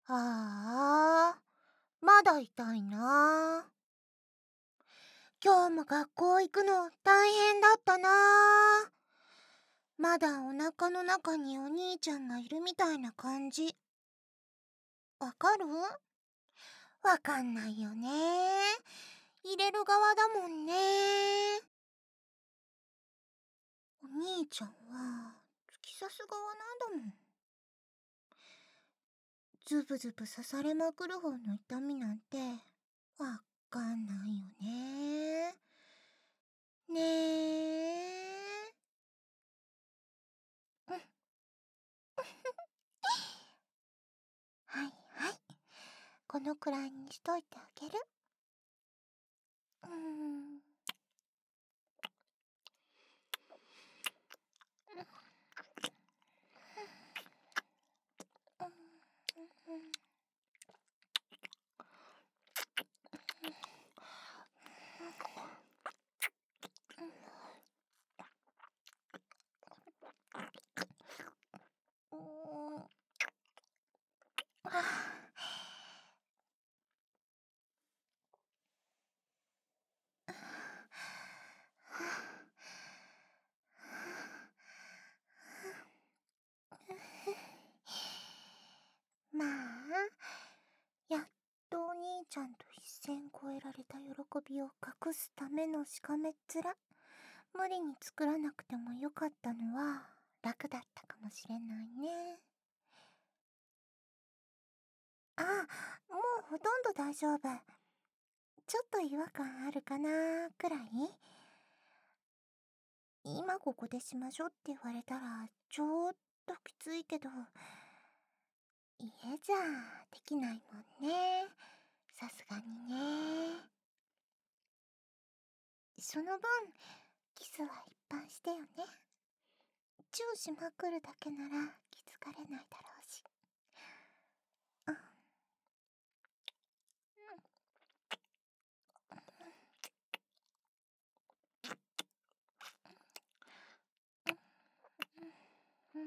ああ、まだ痛いな。今日も学校行くの大変だったな。まだお腹の中にお兄ちゃんがいるみたいな感じ。わかる？わかんないよね。入れる側だもんね。お兄ちゃんは突き刺す側なんだもん。ズブズブ刺されまくる方の痛みなんてわかんないよね。ねえ。うん。はいはい。このくらいにしといてあげる。うーん。まあ、やっとお兄ちゃんと一線越えられた喜びを隠すためのしかめっ面。無理に作らなくてもよかったのは楽だったかもしれないね。あ、もうほとんど大丈夫。ちょっと違和感あるかなくらい。今ここでしましょうって言われたらちょっときついけど、家じゃできないもんね。さすがにね。その分、キスはいっぱいしてよね。チューしまくるだけなら気づかれないだろうし。うん。うん。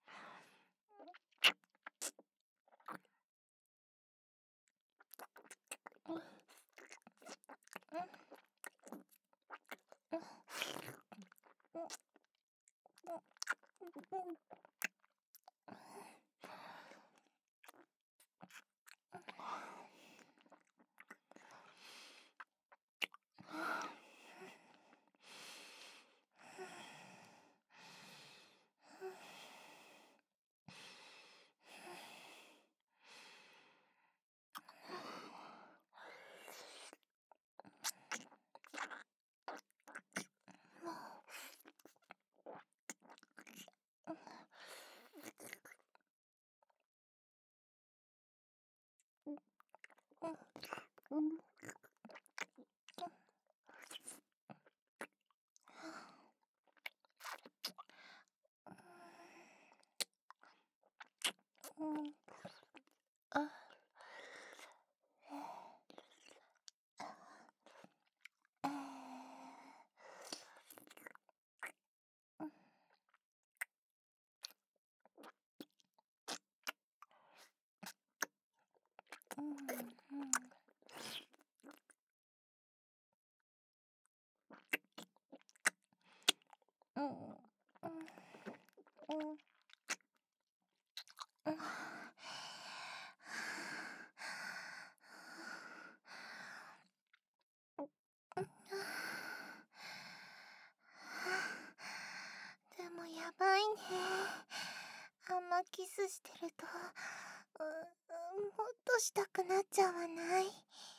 でもやばいね。あんまキスしてると、もっとしたくなっちゃわない？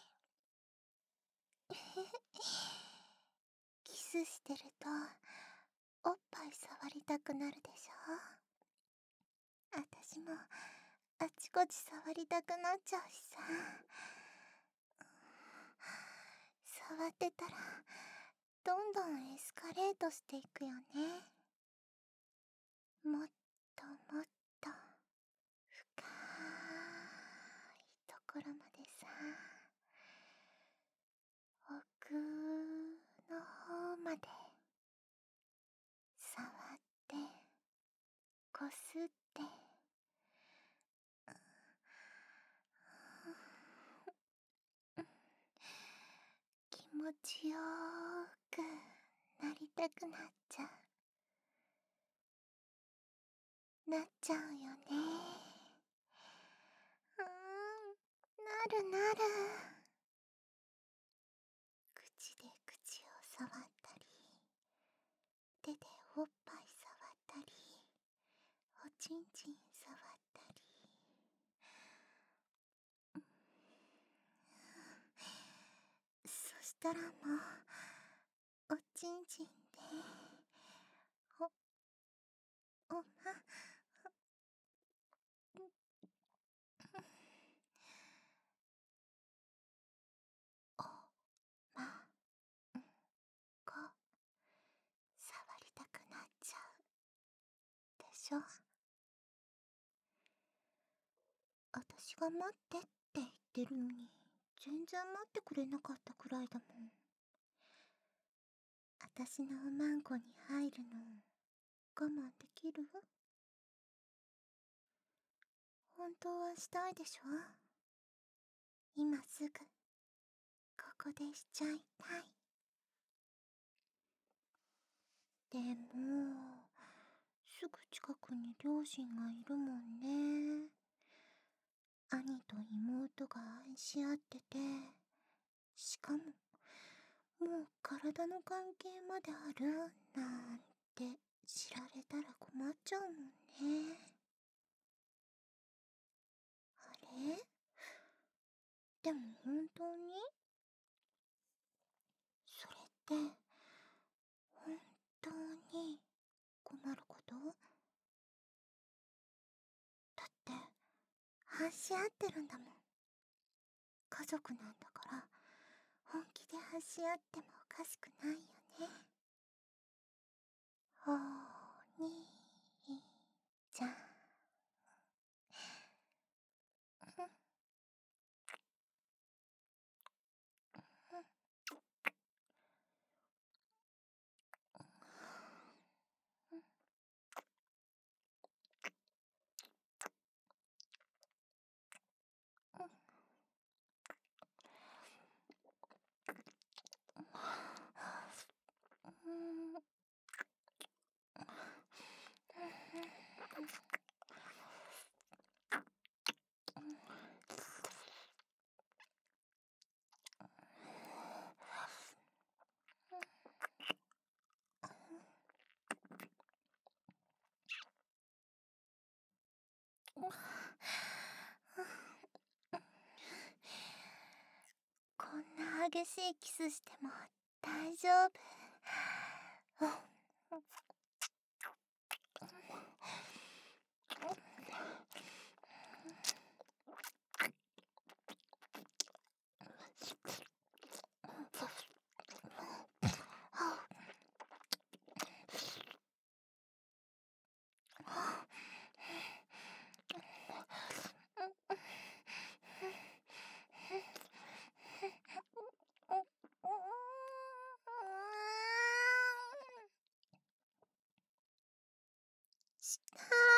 キスしてると、おっぱい触りたくなるでしょ？あたしも、あちこち触りたくなっちゃうしさ。触ってたら、どんどんエスカレートしていくよね。もっともっと、深いところまでさ。奥の方まで触ってこすって、 持ちよーくなりたくなっちゃなっちゃうよね。なるなる。口で口を触ったり、手でおっぱい触ったり、おちんちん触ったり。そしたらもう、おちんちんで、おま、おま、こ、触りたくなっちゃうでしょ。私が待ってって言ってるのに、全然待ってくれなかったくらいだもん。私のおまんこに入るの我慢できる？本当はしたいでしょ？今すぐここでしちゃいたい。でもすぐ近くに両親がいるもんね。兄と妹が愛し合ってて、しかももう体の関係まであるなんて知られたら困っちゃうもんね。あれ？でも本当に？それって本当に困ること？だって話し合ってるんだもん。家族なんだから本気で話し合ってもおかしくないよね。お兄ちゃん。こんな激しいキスしても大丈夫。した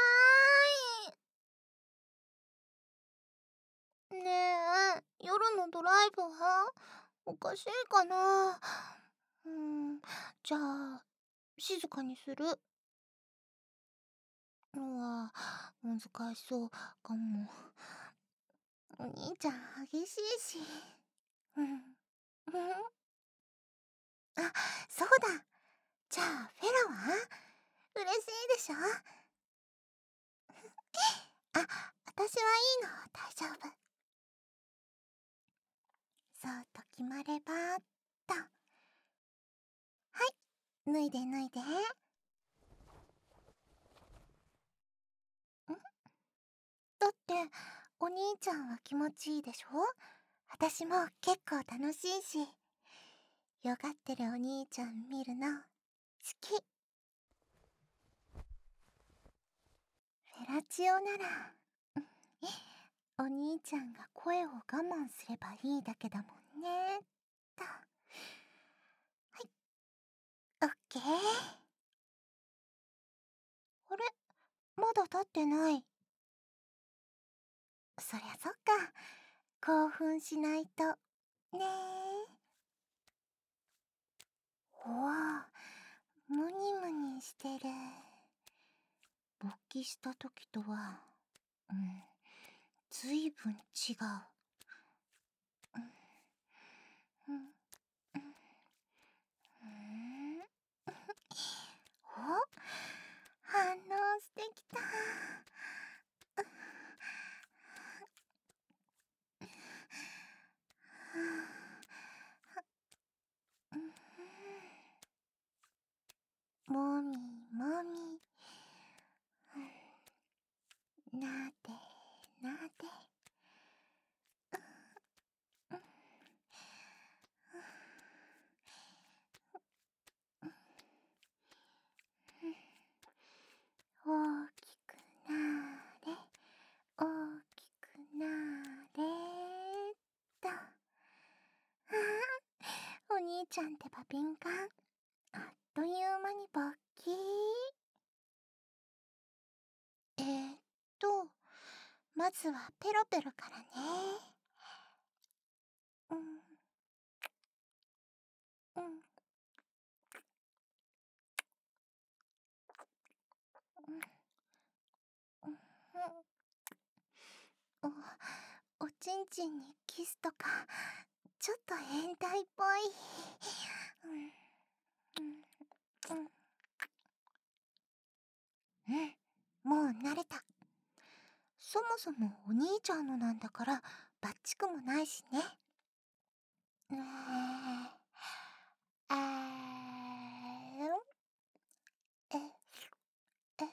ーい。ねえ、夜のドライブはおかしいかな？じゃあ静かにするのは難しそうかも。お兄ちゃん激しいし。あ、そうだ。じゃあフェラは嬉しいでしょ？あ、私はいいの、大丈夫。そうと決まればと。はい、脱いで脱いで。だってお兄ちゃんは気持ちいいでしょ？私も結構楽しいし、よがってるお兄ちゃん見るの好き。フェラチオならお兄ちゃんが声を我慢すればいいだけだもんねと。はい、オッケー。あれ、まだ立ってない。そりゃそっか、興奮しないとね。 わあ、ムニムニしてる。勃起した時とは、ずいぶん違う。うん、うん、お、反応してきた。もみもみ、なでなで。大きくなれ、大きくなれっと。お兄ちゃんってば敏感。あっという間に勃起。まずはペロペロからね。うん、うん、うん、おちんちんにキスとか、ちょっと変態っぽい。もう慣れた。そもそもお兄ちゃんのなんだからバッチクもないしね。あーええ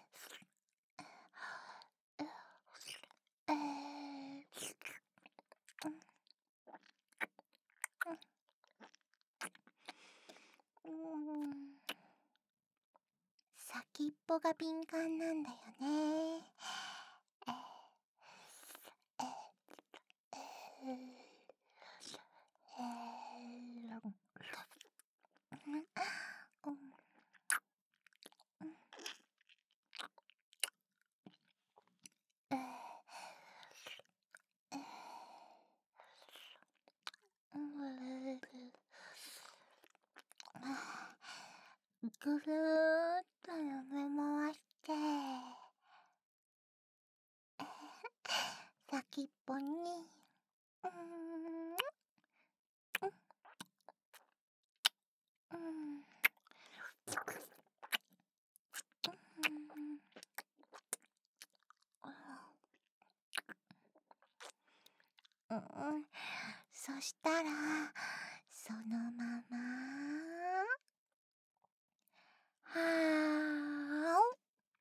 え先っぽが敏感なんだよね。ぐるーっと舐め回して、先っぽに、そしたら、そのまま、はーお。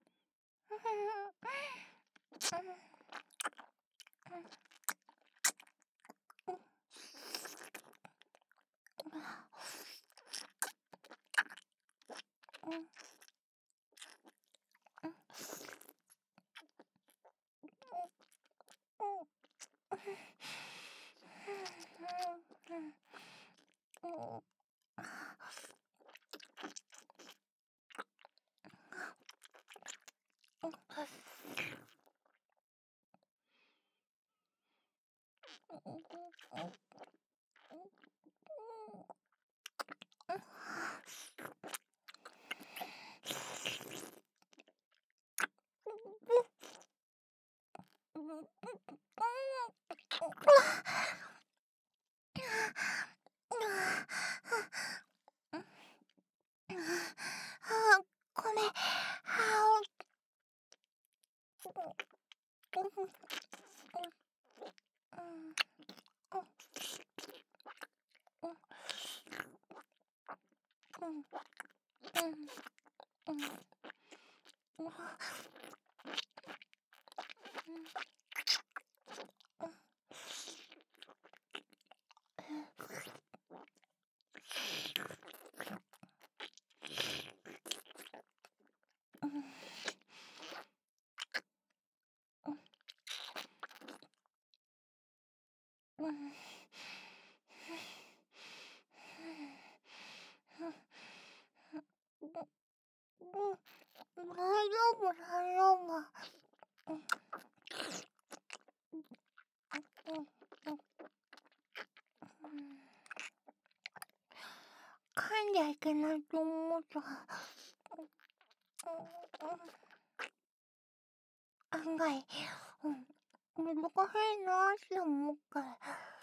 ごめん。大丈夫、大丈夫。噛んでゃいけないと思った。案外、難しいなって思うから。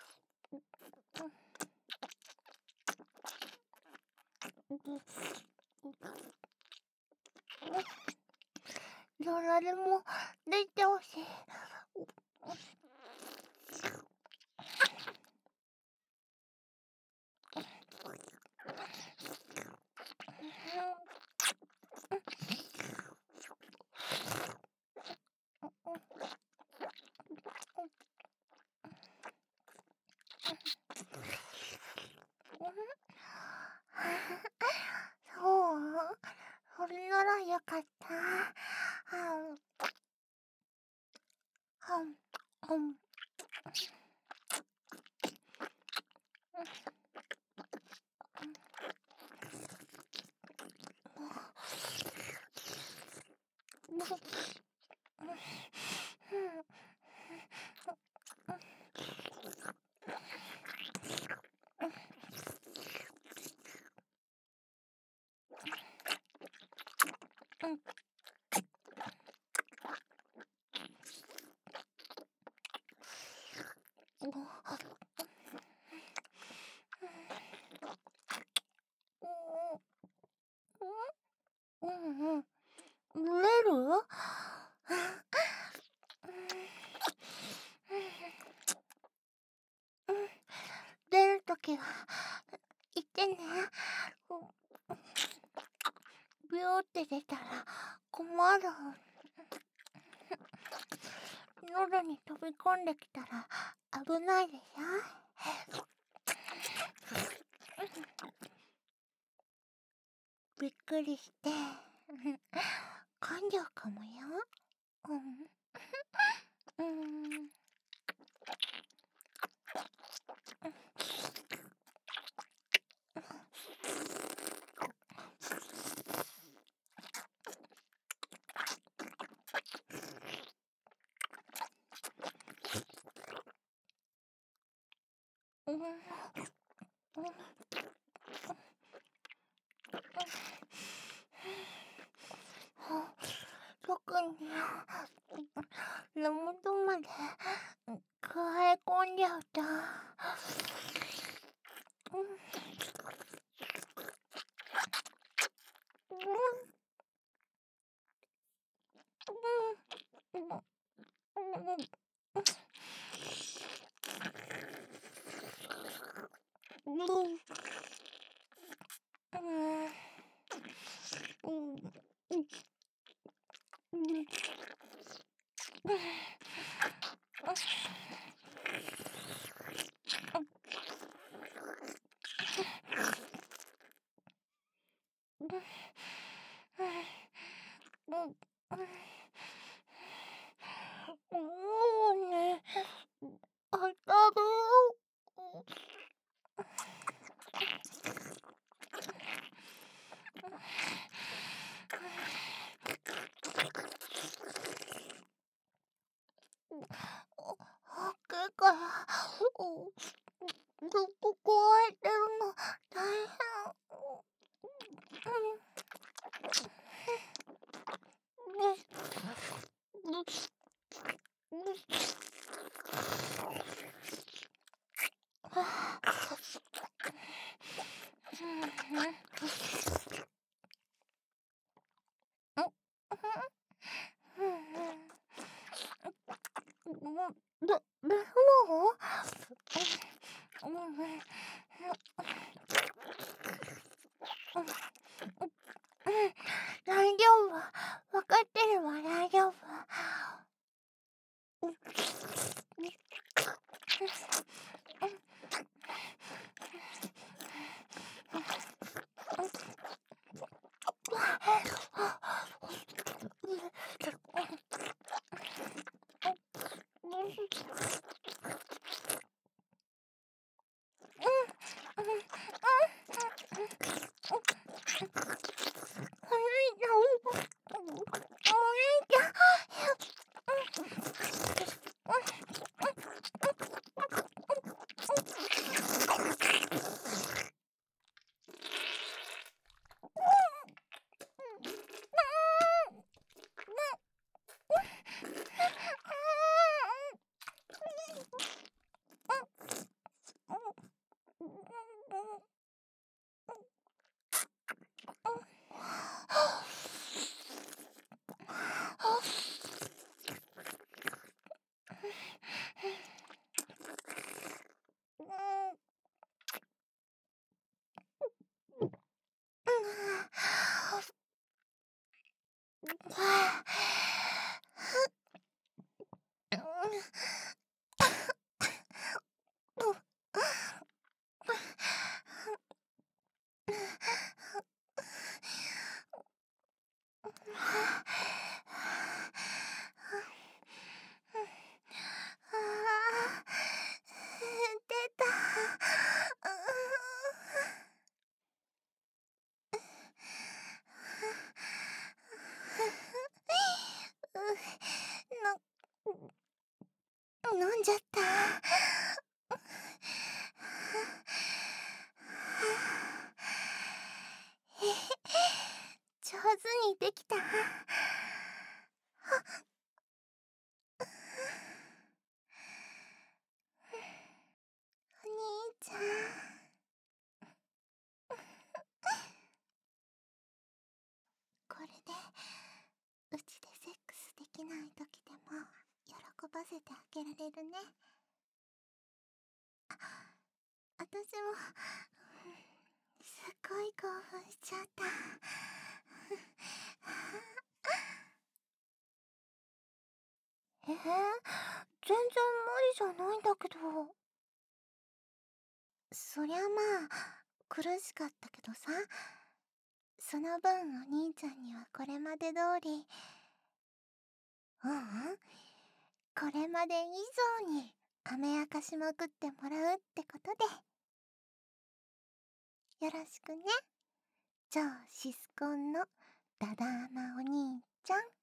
どれでも出てほしい。そう、それならよかった。蒸れる？出るときは言ってね。ビューって出たら困る。喉に飛び込んできたら危ないでしょ。びっくりして噛んじゃうかもよ。特に根元までくわえ込んじゃうとね、当たる。けからずっとこうやってるの大変。でも大丈夫。わかってるわ、大丈夫。 出た。飲んじゃった。上手にできた。お兄ちゃん。これでうちでセックスできない時でも喜ばせてあげられるね。私もすっごい興奮しちゃった。全然無理じゃないんだけど。そりゃまあ苦しかったけどさ、その分お兄ちゃんにはこれまで通り、これまで以上に甘やかしまくってもらうってことでよろしくね、超シスコンのダダーマお兄ちゃん。